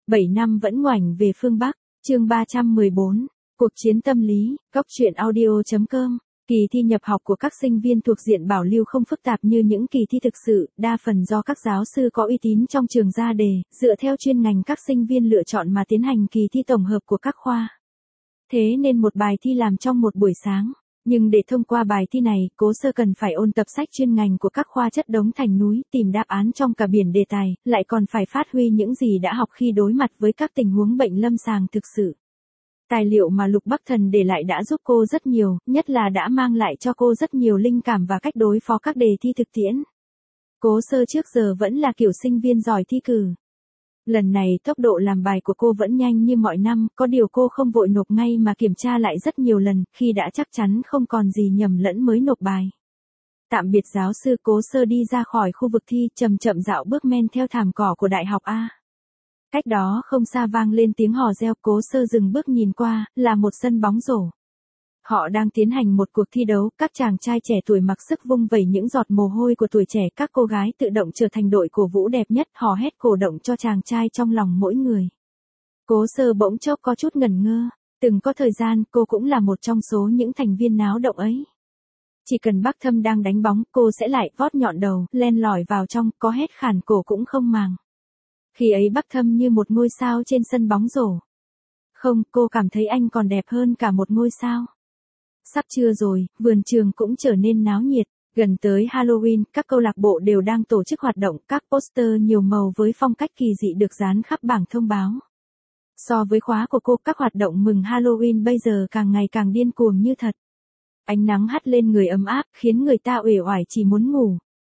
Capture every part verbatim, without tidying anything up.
bảy năm vẫn ngoảnh về phương Bắc, chương ba trăm mười bốn, cuộc chiến tâm lý, góc truyện audio.com. Kỳ thi nhập học của các sinh viên thuộc diện bảo lưu không phức tạp như những kỳ thi thực sự, đa phần do các giáo sư có uy tín trong trường ra đề, dựa theo chuyên ngành các sinh viên lựa chọn mà tiến hành kỳ thi tổng hợp của các khoa. Thế nên một bài thi làm trong một buổi sáng. Nhưng để thông qua bài thi này, Cố Sơ cần phải ôn tập sách chuyên ngành của các khoa chất đống thành núi, tìm đáp án trong cả biển đề tài, lại còn phải phát huy những gì đã học khi đối mặt với các tình huống bệnh lâm sàng thực sự. Tài liệu mà Lục Bắc Thần để lại đã giúp cô rất nhiều, nhất là đã mang lại cho cô rất nhiều linh cảm và cách đối phó các đề thi thực tiễn. Cố Sơ trước giờ vẫn là kiểu sinh viên giỏi thi cử. Lần này tốc độ làm bài của cô vẫn nhanh như mọi năm, có điều cô không vội nộp ngay mà kiểm tra lại rất nhiều lần, khi đã chắc chắn không còn gì nhầm lẫn mới nộp bài. Tạm biệt giáo sư, Cố Sơ đi ra khỏi khu vực thi, chậm chậm dạo bước men theo thảm cỏ của Đại học A. Cách đó không xa vang lên tiếng hò reo, Cố Sơ dừng bước nhìn qua, là một sân bóng rổ. Họ đang tiến hành một cuộc thi đấu, các chàng trai trẻ tuổi mặc sức vung vẩy những giọt mồ hôi của tuổi trẻ, các cô gái tự động trở thành đội cổ vũ đẹp nhất, hò hét cổ động cho chàng trai trong lòng mỗi người. Cố Sơ bỗng chốc có chút ngẩn ngơ, từng có thời gian cô cũng là một trong số những thành viên náo động ấy. Chỉ cần Bắc Thâm đang đánh bóng, cô sẽ lại vót nhọn đầu, len lỏi vào trong, có hét khản cổ cũng không màng. Khi ấy Bắc Thâm như một ngôi sao trên sân bóng rổ. Không, cô cảm thấy anh còn đẹp hơn cả một ngôi sao. Sắp trưa rồi, vườn trường cũng trở nên náo nhiệt. Gần tới Halloween, các câu lạc bộ đều đang tổ chức hoạt động, các poster nhiều màu với phong cách kỳ dị được dán khắp bảng thông báo. So với khóa của cô, các hoạt động mừng Halloween bây giờ càng ngày càng điên cuồng như thật. Ánh nắng hắt lên người ấm áp, khiến người ta uể oải chỉ muốn ngủ.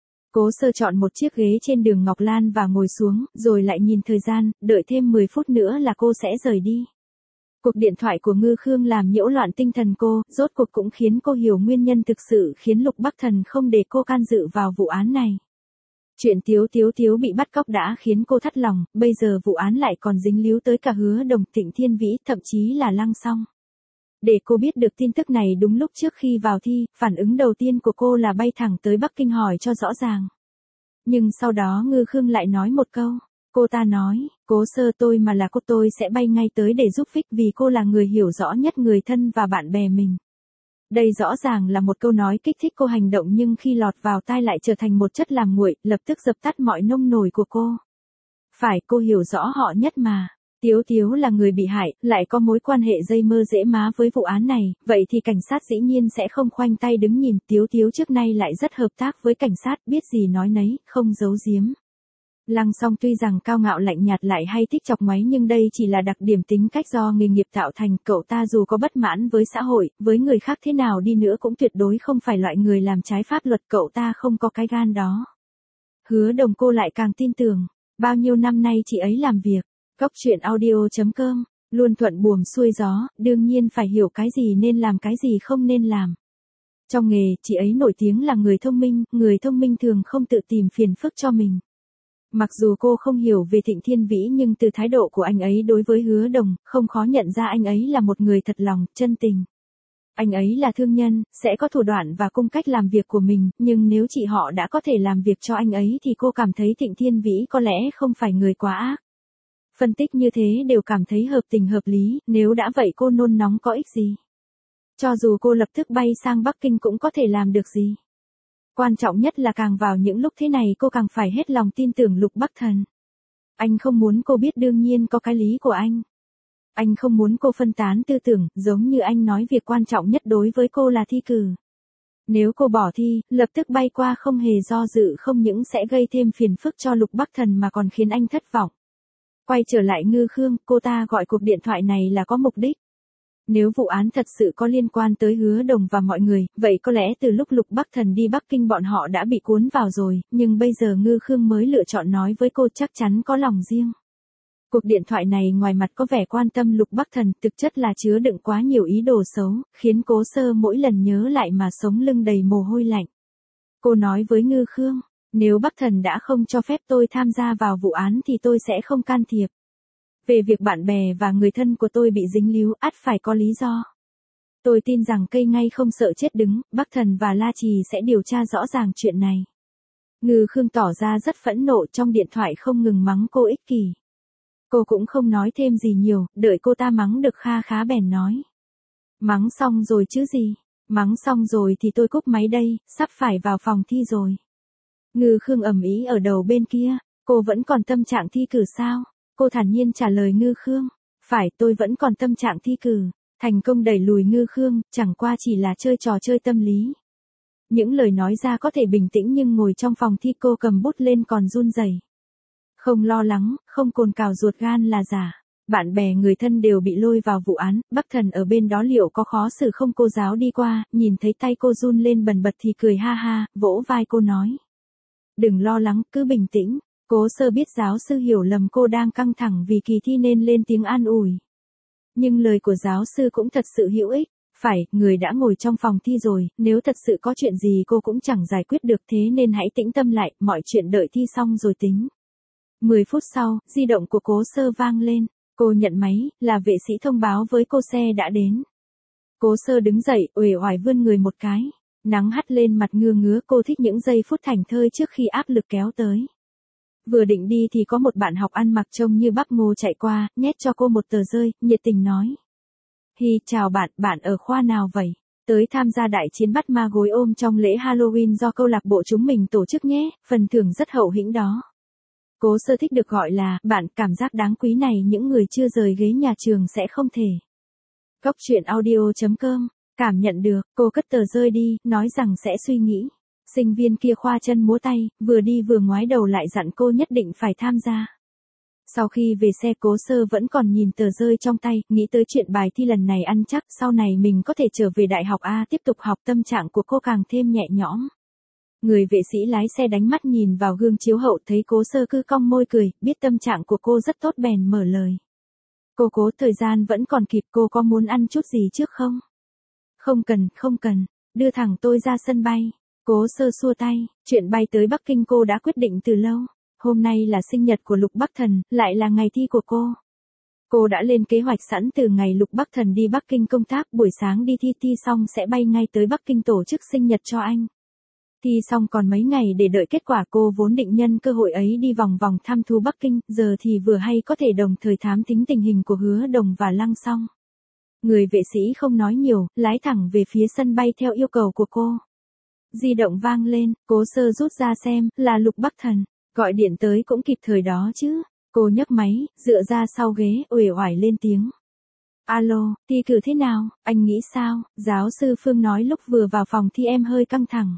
Cố Sơ chọn một chiếc ghế trên đường Ngọc Lan và ngồi xuống, rồi lại nhìn thời gian, đợi thêm mười phút nữa là cô sẽ rời đi. Cuộc điện thoại của Ngư Khương làm nhiễu loạn tinh thần cô, rốt cuộc cũng khiến cô hiểu nguyên nhân thực sự khiến Lục Bắc Thần không để cô can dự vào vụ án này. Chuyện Tiếu Tiếu Tiếu bị bắt cóc đã khiến cô thất lòng, bây giờ vụ án lại còn dính líu tới cả Hứa Đồng, Trịnh Thiên Vĩ, thậm chí là Lăng Song. Để cô biết được tin tức này đúng lúc trước khi vào thi, phản ứng đầu tiên của cô là bay thẳng tới Bắc Kinh hỏi cho rõ ràng. Nhưng sau đó Ngư Khương lại nói một câu. Cô ta nói, Cố Sơ, tôi mà là cô tôi sẽ bay ngay tới để giúp Vic vì cô là người hiểu rõ nhất người thân và bạn bè mình. Đây rõ ràng là một câu nói kích thích cô hành động nhưng khi lọt vào tai lại trở thành một chất làm nguội, lập tức dập tắt mọi nông nổi của cô. Phải, cô hiểu rõ họ nhất mà. Tiếu Tiếu là người bị hại, lại có mối quan hệ dây mơ rễ má với vụ án này, vậy thì cảnh sát dĩ nhiên sẽ không khoanh tay đứng nhìn. Tiếu Tiếu trước nay lại rất hợp tác với cảnh sát, biết gì nói nấy, không giấu giếm. Lăng Song tuy rằng cao ngạo lạnh nhạt lại hay thích chọc ngoáy nhưng đây chỉ là đặc điểm tính cách do nghề nghiệp tạo thành. Cậu ta dù có bất mãn với xã hội, với người khác thế nào đi nữa cũng tuyệt đối không phải loại người làm trái pháp luật, cậu ta không có cái gan đó. Hứa Đồng cô lại càng tin tưởng, bao nhiêu năm nay chị ấy làm việc, góc truyện audio.com, luôn thuận buồm xuôi gió, đương nhiên phải hiểu cái gì nên làm cái gì không nên làm. Trong nghề, chị ấy nổi tiếng là người thông minh, người thông minh thường không tự tìm phiền phức cho mình. Mặc dù cô không hiểu về Trịnh Thiên Vĩ nhưng từ thái độ của anh ấy đối với Hứa Đồng, không khó nhận ra anh ấy là một người thật lòng, chân tình. Anh ấy là thương nhân, sẽ có thủ đoạn và cung cách làm việc của mình, nhưng nếu chị họ đã có thể làm việc cho anh ấy thì cô cảm thấy Trịnh Thiên Vĩ có lẽ không phải người quá ác. Phân tích như thế đều cảm thấy hợp tình hợp lý, nếu đã vậy cô nôn nóng có ích gì. Cho dù cô lập tức bay sang Bắc Kinh cũng có thể làm được gì. Quan trọng nhất là càng vào những lúc thế này cô càng phải hết lòng tin tưởng Lục Bắc Thần. Anh không muốn cô biết đương nhiên có cái lý của anh. Anh không muốn cô phân tán tư tưởng, giống như anh nói việc quan trọng nhất đối với cô là thi cử. Nếu cô bỏ thi, lập tức bay qua không hề do dự không những sẽ gây thêm phiền phức cho Lục Bắc Thần mà còn khiến anh thất vọng. Quay trở lại Ngư Khương, cô ta gọi cuộc điện thoại này là có mục đích. Nếu vụ án thật sự có liên quan tới Hứa Đồng và mọi người, vậy có lẽ từ lúc Lục Bắc Thần đi Bắc Kinh bọn họ đã bị cuốn vào rồi, nhưng bây giờ Ngư Khương mới lựa chọn nói với cô chắc chắn có lòng riêng. Cuộc điện thoại này ngoài mặt có vẻ quan tâm Lục Bắc Thần, thực chất là chứa đựng quá nhiều ý đồ xấu, khiến Cố Sơ mỗi lần nhớ lại mà sống lưng đầy mồ hôi lạnh. Cô nói với Ngư Khương, nếu Bắc Thần đã không cho phép tôi tham gia vào vụ án thì tôi sẽ không can thiệp. Về việc bạn bè và người thân của tôi bị dính líu, ắt phải có lý do. Tôi tin rằng cây ngay không sợ chết đứng, Bắc Thần và La Trì sẽ điều tra rõ ràng chuyện này. Ngư Khương tỏ ra rất phẫn nộ, trong điện thoại không ngừng mắng cô ích kỷ. Cô cũng không nói thêm gì nhiều, đợi cô ta mắng được kha khá bèn nói. Mắng xong rồi chứ gì? Mắng xong rồi thì tôi cúp máy đây, sắp phải vào phòng thi rồi. Ngư Khương ầm ĩ ở đầu bên kia, cô vẫn còn tâm trạng thi cử sao? Cô thản nhiên trả lời Ngư Khương. Phải, tôi vẫn còn tâm trạng thi cử. Thành công đẩy lùi Ngư Khương, chẳng qua chỉ là chơi trò chơi tâm lý. Những lời nói ra có thể bình tĩnh nhưng ngồi trong phòng thi cô cầm bút lên còn run rẩy. Không lo lắng, không cồn cào ruột gan là giả. Bạn bè người thân đều bị lôi vào vụ án, Bắc Thần ở bên đó liệu có khó xử không? Cô giáo đi qua, nhìn thấy tay cô run lên bần bật thì cười ha ha, vỗ vai cô nói. Đừng lo lắng, cứ bình tĩnh. Cố Sơ biết giáo sư hiểu lầm cô đang căng thẳng vì kỳ thi nên lên tiếng an ủi. Nhưng lời của giáo sư cũng thật sự hữu ích. Phải, người đã ngồi trong phòng thi rồi, nếu thật sự có chuyện gì cô cũng chẳng giải quyết được, thế nên hãy tĩnh tâm lại, mọi chuyện đợi thi xong rồi tính. mười phút sau, di động của Cố Sơ vang lên. Cô nhận máy, là vệ sĩ thông báo với cô xe đã đến. Cố Sơ đứng dậy, uể oải vươn người một cái. Nắng hắt lên mặt ngưa ngứa, cô thích những giây phút thảnh thơi trước khi áp lực kéo tới. Vừa định đi thì có một bạn học ăn mặc trông như bắp ngô chạy qua, nhét cho cô một tờ rơi, nhiệt tình nói. Hi, chào bạn, bạn ở khoa nào vậy? Tới tham gia đại chiến bắt ma gối ôm trong lễ Halloween do câu lạc bộ chúng mình tổ chức nhé, phần thưởng rất hậu hĩnh đó. Cố Sơ thích được gọi là bạn, cảm giác đáng quý này những người chưa rời ghế nhà trường sẽ không thể. Góc truyện audio chấm com, cảm nhận được, cô cất tờ rơi đi, nói rằng sẽ suy nghĩ. Sinh viên kia khoa chân múa tay, vừa đi vừa ngoái đầu lại dặn cô nhất định phải tham gia. Sau khi về xe Cố Sơ vẫn còn nhìn tờ rơi trong tay, nghĩ tới chuyện bài thi lần này ăn chắc sau này mình có thể trở về đại học A tiếp tục học, tâm trạng của cô càng thêm nhẹ nhõm. Người vệ sĩ lái xe đánh mắt nhìn vào gương chiếu hậu thấy Cố Sơ cứ cong môi cười, biết tâm trạng của cô rất tốt bèn mở lời. Cô Cố, thời gian vẫn còn kịp, cô có muốn ăn chút gì trước không? Không cần, không cần, đưa thẳng tôi ra sân bay. Cố Sơ xua tay, chuyện bay tới Bắc Kinh cô đã quyết định từ lâu. Hôm nay là sinh nhật của Lục Bắc Thần, lại là ngày thi của cô. Cô đã lên kế hoạch sẵn từ ngày Lục Bắc Thần đi Bắc Kinh công tác, buổi sáng đi thi, thi xong sẽ bay ngay tới Bắc Kinh tổ chức sinh nhật cho anh. Thi xong còn mấy ngày để đợi kết quả, cô vốn định nhân cơ hội ấy đi vòng vòng thăm thú Bắc Kinh, giờ thì vừa hay có thể đồng thời thám thính tình hình của Hứa Đồng và Lăng Song. Người vệ sĩ không nói nhiều, lái thẳng về phía sân bay theo yêu cầu của cô. Di động vang lên, Cố Sơ rút ra xem, là Lục Bắc Thần, gọi điện tới cũng kịp thời đó chứ. Cô nhấc máy, dựa ra sau ghế, uể oải lên tiếng. Alo, thi cử thế nào, anh nghĩ sao? Giáo sư Phương nói lúc vừa vào phòng thi em hơi căng thẳng.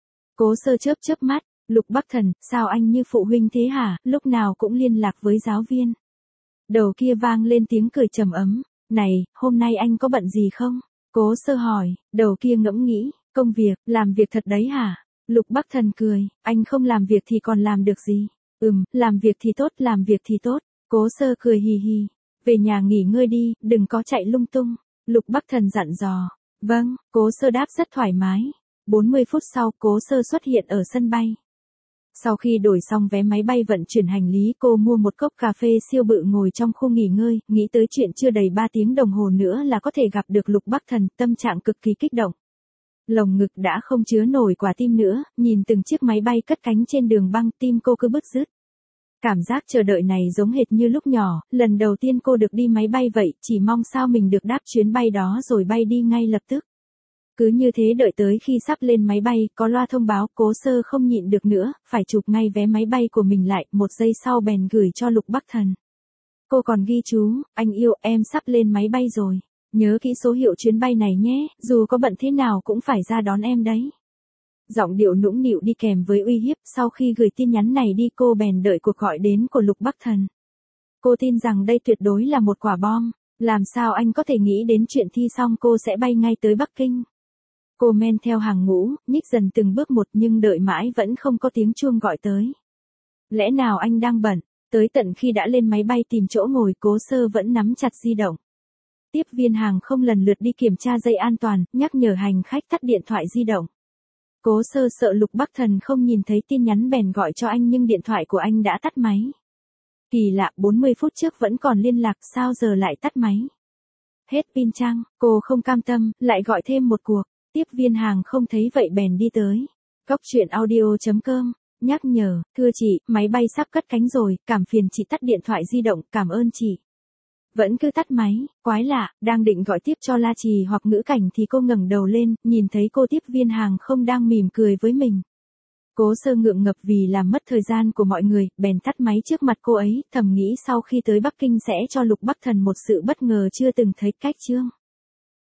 Cố Sơ chớp chớp mắt, Lục Bắc Thần, sao anh như phụ huynh thế hả, lúc nào cũng liên lạc với giáo viên. Đầu kia vang lên tiếng cười trầm ấm, này, hôm nay anh có bận gì không? Cố Sơ hỏi, đầu kia ngẫm nghĩ, công việc, làm việc thật đấy hả? Lục Bắc Thần cười, anh không làm việc thì còn làm được gì? Ừm, làm việc thì tốt, làm việc thì tốt. Cố Sơ cười hì hì, về nhà nghỉ ngơi đi, đừng có chạy lung tung. Lục Bắc Thần dặn dò, vâng, Cố Sơ đáp rất thoải mái. bốn mươi phút sau, Cố Sơ xuất hiện ở sân bay. Sau khi đổi xong vé máy bay vận chuyển hành lý, cô mua một cốc cà phê siêu bự ngồi trong khu nghỉ ngơi, nghĩ tới chuyện chưa đầy ba tiếng đồng hồ nữa là có thể gặp được Lục Bắc Thần, tâm trạng cực kỳ kích động. Lồng ngực đã không chứa nổi quả tim nữa, nhìn từng chiếc máy bay cất cánh trên đường băng, tim cô cứ bứt rứt. Cảm giác chờ đợi này giống hệt như lúc nhỏ, lần đầu tiên cô được đi máy bay vậy, chỉ mong sao mình được đáp chuyến bay đó rồi bay đi ngay lập tức. Cứ như thế đợi tới khi sắp lên máy bay, có loa thông báo, Cố Sơ không nhịn được nữa, phải chụp ngay vé máy bay của mình lại, một giây sau bèn gửi cho Lục Bắc Thần. Cô còn ghi chú, anh yêu, em sắp lên máy bay rồi. Nhớ kỹ số hiệu chuyến bay này nhé, dù có bận thế nào cũng phải ra đón em đấy. Giọng điệu nũng nịu đi kèm với uy hiếp, sau khi gửi tin nhắn này đi cô bèn đợi cuộc gọi đến của Lục Bắc Thần. Cô tin rằng đây tuyệt đối là một quả bom, làm sao anh có thể nghĩ đến chuyện thi xong cô sẽ bay ngay tới Bắc Kinh. Cô men theo hàng ngũ, nhích dần từng bước một nhưng đợi mãi vẫn không có tiếng chuông gọi tới. Lẽ nào anh đang bận, tới tận khi đã lên máy bay tìm chỗ ngồi, Cố Sơ vẫn nắm chặt di động. Tiếp viên hàng không lần lượt đi kiểm tra dây an toàn, nhắc nhở hành khách tắt điện thoại di động. Cố Sơ sợ Lục Bắc Thần không nhìn thấy tin nhắn bèn gọi cho anh nhưng điện thoại của anh đã tắt máy. Kỳ lạ, bốn mươi phút trước vẫn còn liên lạc, sao giờ lại tắt máy? Hết pin chăng? Cô không cam tâm, lại gọi thêm một cuộc. Tiếp viên hàng không thấy vậy bèn đi tới. Góc truyện audio chấm com nhắc nhở, thưa chị, máy bay sắp cất cánh rồi, cảm phiền chị tắt điện thoại di động, cảm ơn chị. Vẫn cứ tắt máy, quái lạ, đang định gọi tiếp cho La Trì hoặc Ngữ Cảnh thì cô ngẩng đầu lên, nhìn thấy cô tiếp viên hàng không đang mỉm cười với mình. Cố Sơ ngượng ngập vì làm mất thời gian của mọi người, bèn tắt máy trước mặt cô ấy, thầm nghĩ sau khi tới Bắc Kinh sẽ cho Lục Bắc Thần một sự bất ngờ chưa từng thấy. Cách chương